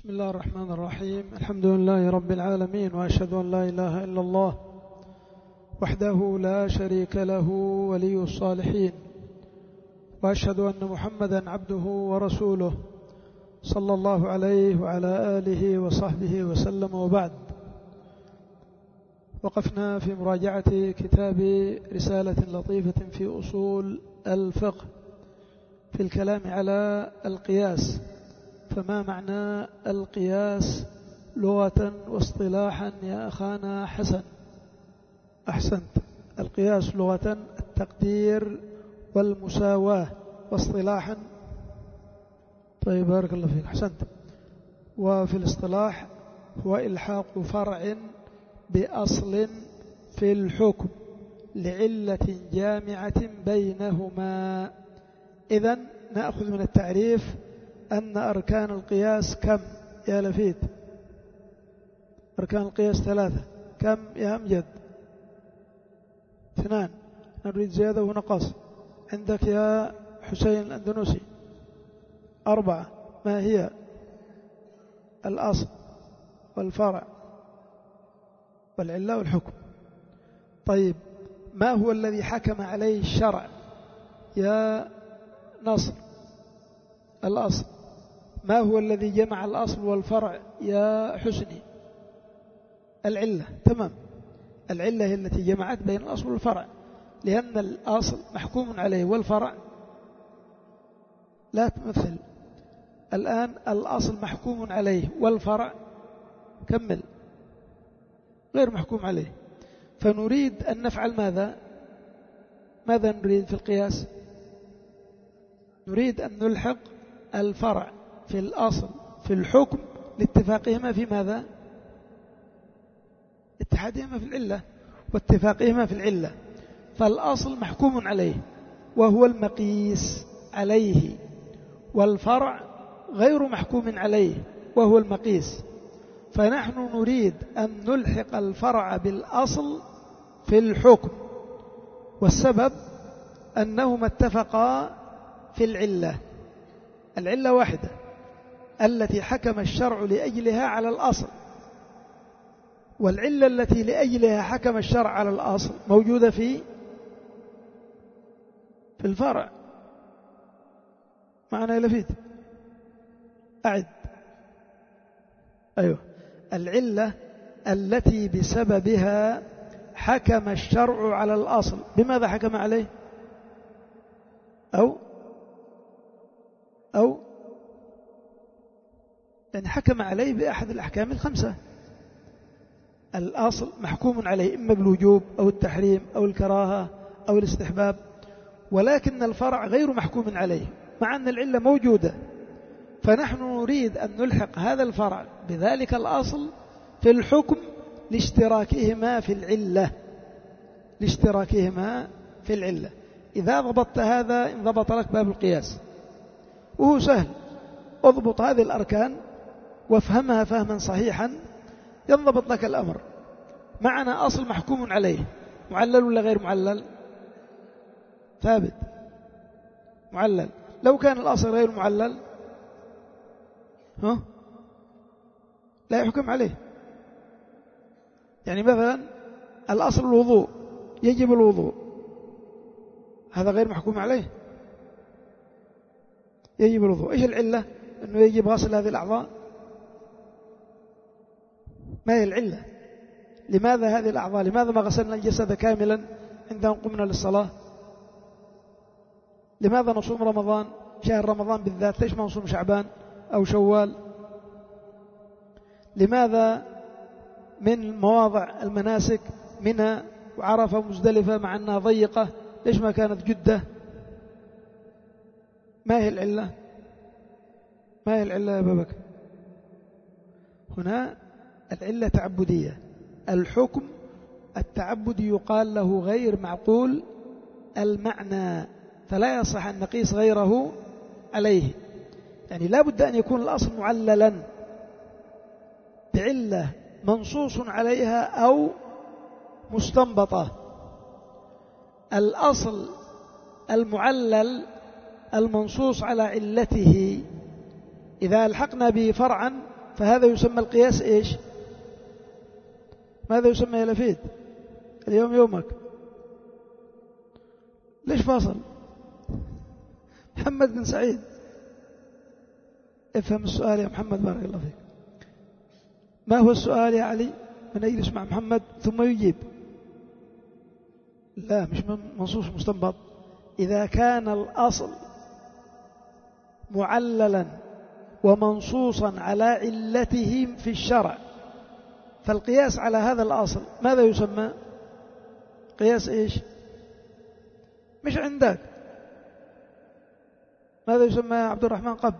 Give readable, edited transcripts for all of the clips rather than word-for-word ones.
بسم الله الرحمن الرحيم. الحمد لله رب العالمين، وأشهد أن لا إله إلا الله وحده لا شريك له ولي الصالحين، وأشهد أن محمدا عبده ورسوله صلى الله عليه وعلى آله وصحبه وسلم. وبعد، وقفنا في مراجعة كتاب رسالة لطيفة في أصول الفقه في الكلام على القياس. فما معنى القياس لغة واصطلاحا يا أخانا حسن؟ أحسنت. القياس لغة التقدير والمساواة، واصطلاحا طيب بارك الله فيك، أحسنت. وفي الاصطلاح هو إلحاق فرع بأصل في الحكم لعلة جامعة بينهما. إذن نأخذ من التعريف أن أركان القياس كم يا لفيد؟ أركان القياس 3. كم يا أمجد؟ 2. نريد زيادة ونقص. عندك يا حسين الأندونسي 4. ما هي؟ الأصل والفرع والعلة والحكم. طيب، ما هو الذي حكم عليه الشرع يا نصر؟ الأصل. ما هو الذي جمع الأصل والفرع يا حسني؟ العلة. تمام، العلة هي التي جمعت بين الأصل والفرع، لأن الأصل محكوم عليه والفرع لا تمثل. الآن الأصل محكوم عليه والفرع كمل غير محكوم عليه، فنريد أن نفعل ماذا نريد في القياس؟ نريد أن نلحق الفرع في الأصل في الحكم لاتفاقهما في ماذا؟ اتحادهما في العلة واتفاقهما في العلة. فالأصل محكوم عليه وهو المقيس عليه، والفرع غير محكوم عليه وهو المقيس. فنحن نريد أن نلحق الفرع بالأصل في الحكم، والسبب أنهما اتفقا في العلة. العلة واحدة التي حكم الشرع لأجلها على الأصل، والعلة التي لأجلها حكم الشرع على الأصل موجودة في الفرع. معنا لفيت؟ أعد. أيوه، العلة التي بسببها حكم الشرع على الأصل. بماذا حكم عليه؟ أو يعني حكم عليه بأحد الأحكام 5. الأصل محكوم عليه إما بالوجوب أو التحريم أو الكراهة أو الاستحباب، ولكن الفرع غير محكوم عليه مع أن العلة موجودة. فنحن نريد أن نلحق هذا الفرع بذلك الأصل في الحكم لاشتراكهما في العلة. إذا ضبطت هذا انضبط لك باب القياس، وهو سهل. اضبط هذه الأركان وافهمها فهما صحيحا ينضبط لك الأمر. معنا أصل محكوم عليه، معلل ولا غير معلل؟ ثابت، معلل. لو كان الأصل غير معلل لا يحكم عليه. يعني مثلا الأصل الوضوء، يجب الوضوء، هذا غير محكوم عليه، يجب الوضوء. إيش العلة؟ أنه يجب غسل هذه الأعضاء. ما هي العلة؟ لماذا هذه الأعضاء؟ لماذا ما غسلنا الجسد كاملا عندما قمنا للصلاة؟ لماذا نصوم رمضان، شهر رمضان بالذات؟ ليش ما نصوم شعبان أو شوال؟ لماذا من مواضع المناسك منى وعرفة ومزدلفة مع أنها ضيقة ليش ما كانت جدة؟ ما هي العلة؟ ما هي العلة يا أبا بكر؟ هنا العلة تعبدية. الحكم التعبدي يقال له غير معقول المعنى، فلا يصح أن نقيس غيره عليه. يعني لا بد أن يكون الأصل معللا بعلة منصوص عليها أو مستنبطة. الأصل المعلل المنصوص على علته إذا ألحقنا به فرعا فهذا يسمى القياس إيش؟ ماذا يسمى يا لفيد؟ اليوم يومك. ليش فاصل؟ محمد بن سعيد افهم السؤال يا محمد بارك الله فيك. ما هو السؤال يا علي؟ من يجلس مع محمد ثم يجيب. لا مش منصوص مستنبط. إذا كان الأصل معللا ومنصوصا على علته في الشرع فالقياس على هذا الأصل ماذا يسمى؟ قياس إيش؟ مش عندك. ماذا يسمى يا عبد الرحمن قب؟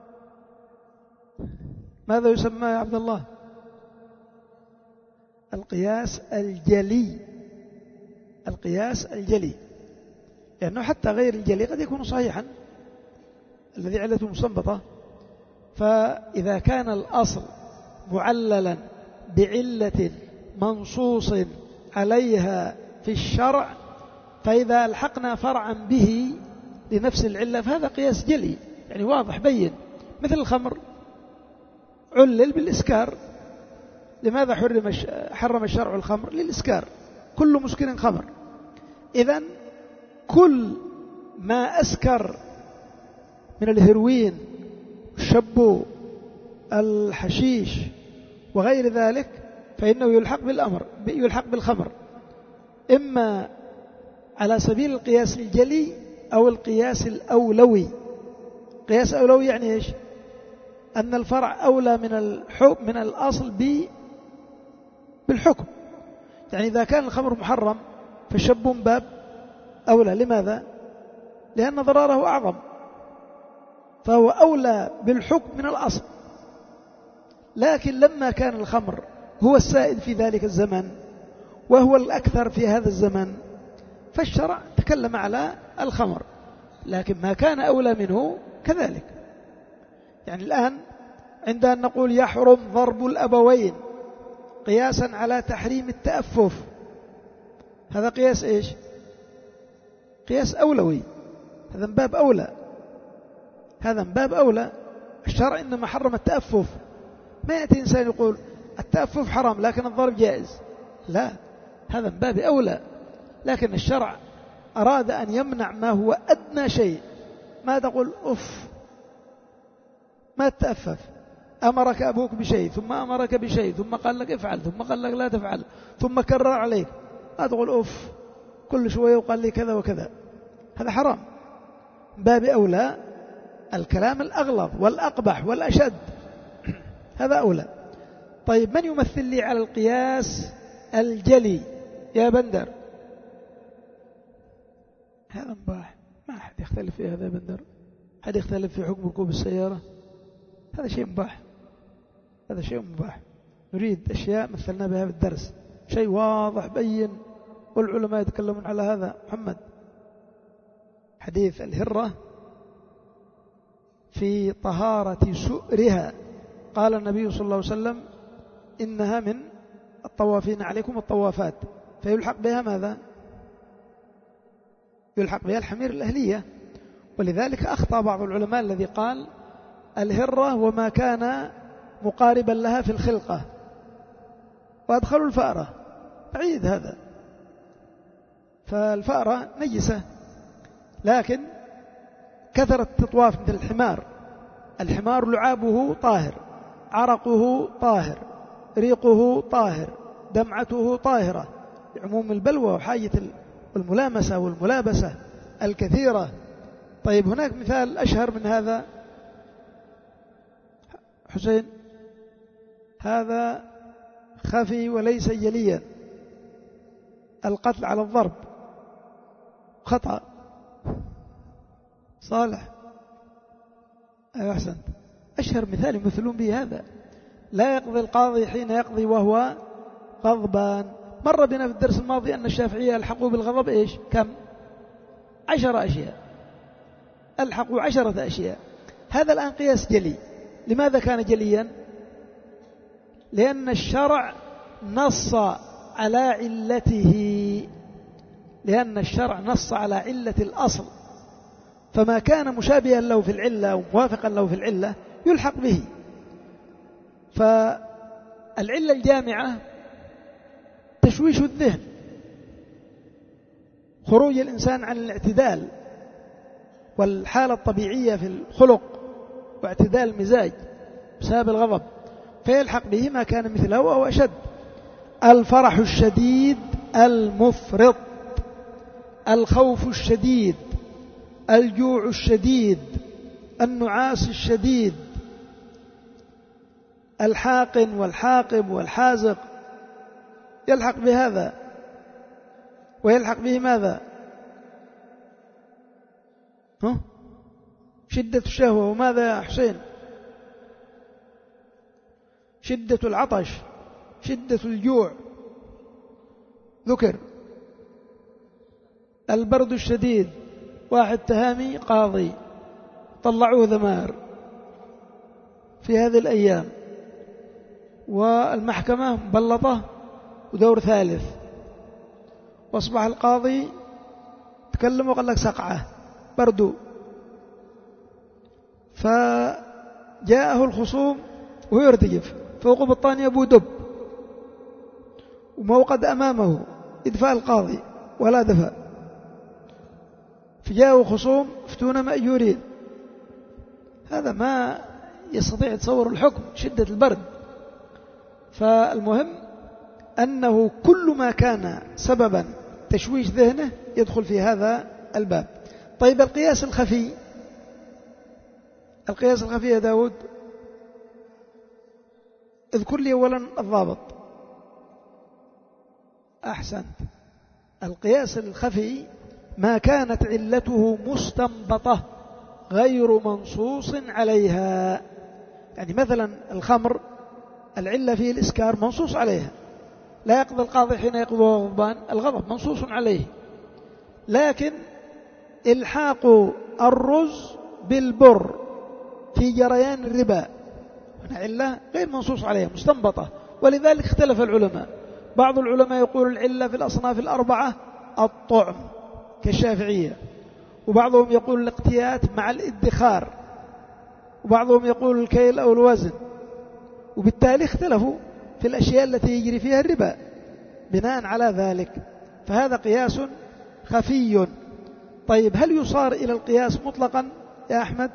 ماذا يسمى يا عبد الله؟ القياس الجلي. القياس الجلي لأنه حتى غير الجلي قد يكون صحيحا الذي علته مستنبطة. فإذا كان الأصل معللا بعلة منصوص عليها في الشرع فإذا ألحقنا فرعا به لنفس العلة فهذا قياس جلي يعني واضح بين. مثل الخمر علل بالإسكار. لماذا حرم الشرع الخمر؟ للإسكار. كل مسكر خمر. إذن كل ما أسكر من الهيروين الشبو الحشيش وغير ذلك فإنه يلحق بالخمر إما على سبيل القياس الجلي أو القياس الأولوي. قياس أولوي يعني إيش؟ أن الفرع أولى من الأصل بالحكم. يعني إذا كان الخمر محرم فالشب باب أولى. لماذا؟ لأن ضراره أعظم فهو أولى بالحكم من الأصل. لكن لما كان الخمر هو السائد في ذلك الزمن وهو الأكثر في هذا الزمن فالشرع تكلم على الخمر لكن ما كان أولى منه كذلك. يعني الآن عندما نقول يحرم ضرب الأبوين قياسا على تحريم التأفف هذا قياس إيش؟ قياس أولوي. هذا من باب أولى. هذا من باب أولى. الشرع إنما حرم التأفف. ما يأتي إنسان يقول التأفف حرام لكن الضرب جائز. لا هذا من باب أولى. لكن الشرع أراد أن يمنع ما هو أدنى شيء. ما تقول أف ما تتأفف. أمرك أبوك بشيء ثم أمرك بشيء ثم قال لك افعل ثم قال لك لا تفعل ثم كرر عليك. ما تقول أف كل شوية وقال لي كذا وكذا. هذا حرام. باب أولى الكلام الأغلظ والأقبح والأشد هذا أولى. طيب من يمثل لي على القياس الجلي يا بندر؟ هذا مباح ما أحد يختلف في هذا. بندر أحد يختلف في حكم ركوب السيارة؟ هذا شيء مباح. هذا شيء مباح. نريد أشياء مثلنا بها بالدرس شيء واضح بين والعلماء يتكلمون على هذا. محمد حديث الهرة في طهارة سؤرها قال النبي صلى الله عليه وسلم إنها من الطوافين عليكم الطوافات فيلحق بها ماذا؟ يلحق بها الحمير الأهلية. ولذلك أخطأ بعض العلماء الذي قال الهرة وما كان مقاربا لها في الخلقة وأدخلوا الفأرة. بعيد هذا. فالفأرة نجسة لكن كثرت تطواف مثل الحمار. الحمار لعابه طاهر عرقه طاهر ريقه طاهر دمعته طاهرة لعموم البلوى وحاجة الملامسة والملابسة الكثيرة. طيب هناك مثال أشهر من هذا حسين. هذا خفي وليس جليا. القتل على الضرب خطأ. صالح أيوة أحسنت. أشهر مثال يمثلون به هذا. لا يقضي القاضي حين يقضي وهو غضبان. مر بنا في الدرس الماضي أن الشافعية ألحقوا بالغضب إيش؟ كم؟ 10 أشياء. ألحقوا 10 أشياء. هذا الآن قياس جلي. لماذا كان جليا؟ لأن الشرع نص على علته. لأن الشرع نص على علة الأصل فما كان مشابها له في العلة وموافقا له في العلة يلحق به. فالعلة الجامعة تشويش الذهن، خروج الإنسان عن الاعتدال والحالة الطبيعية في الخلق واعتدال المزاج بسبب الغضب، فيلحق به ما كان مثله أو أشد. الفرح الشديد المفرط، الخوف الشديد، الجوع الشديد، النعاس الشديد، الحاقن والحاقب والحازق، يلحق بهذا. ويلحق به ماذا؟ شدة الشهوة. وماذا يا حسين؟ شدة العطش، شدة الجوع ذكر. البرد الشديد، واحد تهامي قاضي طلعوه ذمار في هذه الأيام، والمحكمة مبلطة ودور ثالث، واصبح القاضي تكلم وقال لك سقعة بردو. فجاءه الخصوم وهو يرتجف فوق بطانية أبو دب وموقد أمامه يدفع القاضي ولا دفع، فجاءه خصوم فتون مأجورين. هذا ما يستطيع يتصور الحكم، شدة البرد. فالمهم أنه كل ما كان سببا تشويش ذهنه يدخل في هذا الباب. طيب القياس الخفي، القياس الخفي يا داود، اذكر لي أولا الضابط. أحسنت. القياس الخفي ما كانت علته مستنبطة غير منصوص عليها. يعني مثلا الخمر العلة فيه الإسكار منصوص عليها، لا يقضي القاضي حين يقضي غضبان، الغضب منصوص عليه، لكن إلحاق الرز بالبر في جريان الربا هنا علة غير منصوص عليها مستنبطة. ولذلك اختلف العلماء، بعض العلماء يقول العلة في الأصناف الأربعة الطعم كالشافعية، وبعضهم يقول الاقتيات مع الادخار، وبعضهم يقول الكيل أو الوزن. وبالتالي اختلفوا في الأشياء التي يجري فيها الربا بناء على ذلك، فهذا قياس خفي. طيب هل يصار إلى القياس مطلقا يا أحمد؟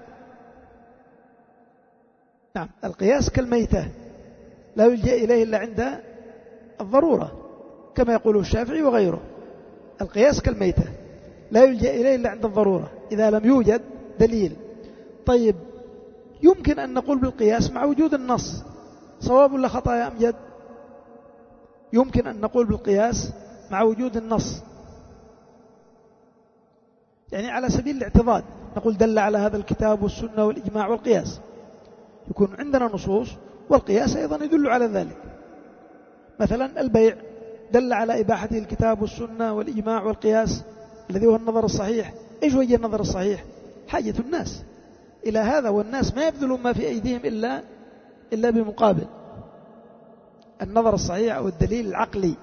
نعم، القياس كالميتة لا يلجأ إليه إلا عند الضرورة كما يقول الشافعي وغيره. القياس كالميتة لا يلجأ إليه إلا عند الضرورة إذا لم يوجد دليل. طيب يمكن أن نقول بالقياس مع وجود النص، صواب ولا خطأ يا أمجد؟ يمكن أن نقول بالقياس مع وجود النص، يعني على سبيل الاعتضاد نقول دل على هذا الكتاب والسنة والإجماع والقياس، يكون عندنا نصوص والقياس أيضا يدل على ذلك. مثلا البيع دل على إباحته الكتاب والسنة والإجماع والقياس الذي هو النظر الصحيح. إيش وجه النظر الصحيح؟ حاجة الناس إلى هذا، والناس ما يبذلون ما في أيديهم إلا بمقابل النظر الصحيح أو الدليل العقلي.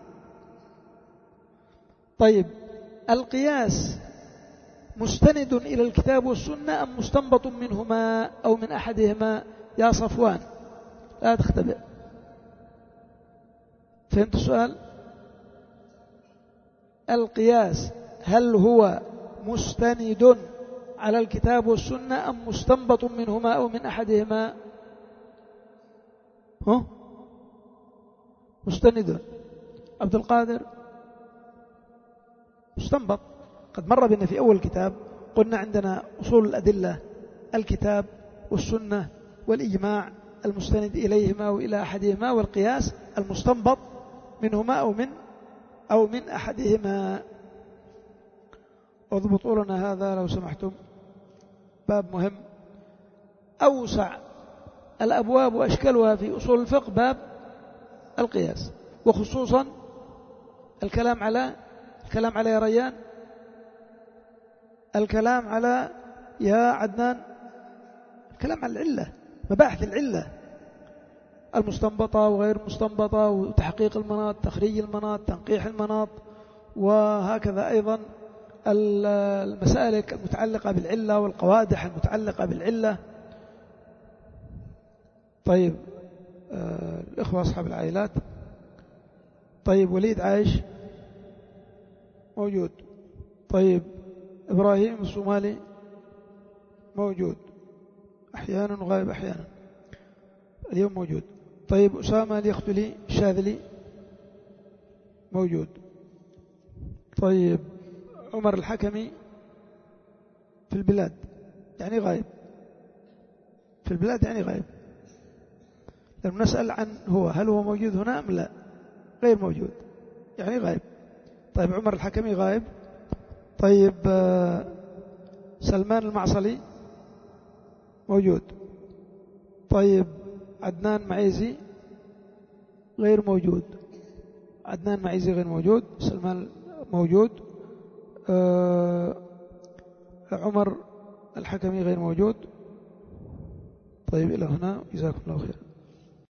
طيب القياس مستند إلى الكتاب والسنة أم مستنبط منهما أو من أحدهما يا صفوان؟ لا تختبئ. فهمت السؤال؟ القياس هل هو مستند على الكتاب والسنة أم مستنبط منهما أو من أحدهما؟ مستند. عبد القادر؟ مستنبط. قد مر بنا في أول الكتاب قلنا عندنا أصول الأدلة الكتاب والسنة والإجماع المستند إليهما وإلى أحدهما، والقياس المستنبط منهما أو من أحدهما. اضبطوا لنا هذا لو سمحتم، باب مهم. أوسع الأبواب وأشكالها في أصول الفقه باب القياس، وخصوصا الكلام على يا ريان، الكلام على يا عدنان، الكلام على العلة، مباحث العلة المستنبطة وغير المستنبطة، وتحقيق المناط، تخريج المناط، تنقيح المناط، وهكذا أيضا المسالك المتعلقة بالعلة والقوادح المتعلقة بالعلة. طيب الإخوة أصحاب العائلات. طيب وليد عايش موجود. طيب إبراهيم الصومالي موجود أحيانا وغائب أحيانا، اليوم موجود. طيب أسامة اليختلي الشاذلي موجود. طيب عمر الحكمي في البلاد يعني غائب، في البلاد يعني غائب، لما نسأل عن هل هو موجود هنا أم لا، غير موجود يعني غائب. طيب عمر الحكمي غائب. طيب سلمان المعصلي موجود. طيب عدنان معيزي غير موجود، عدنان معيزي غير موجود. سلمان موجود. عمر الحكمي غير موجود. طيب إلى هنا، جزاكم الله خير.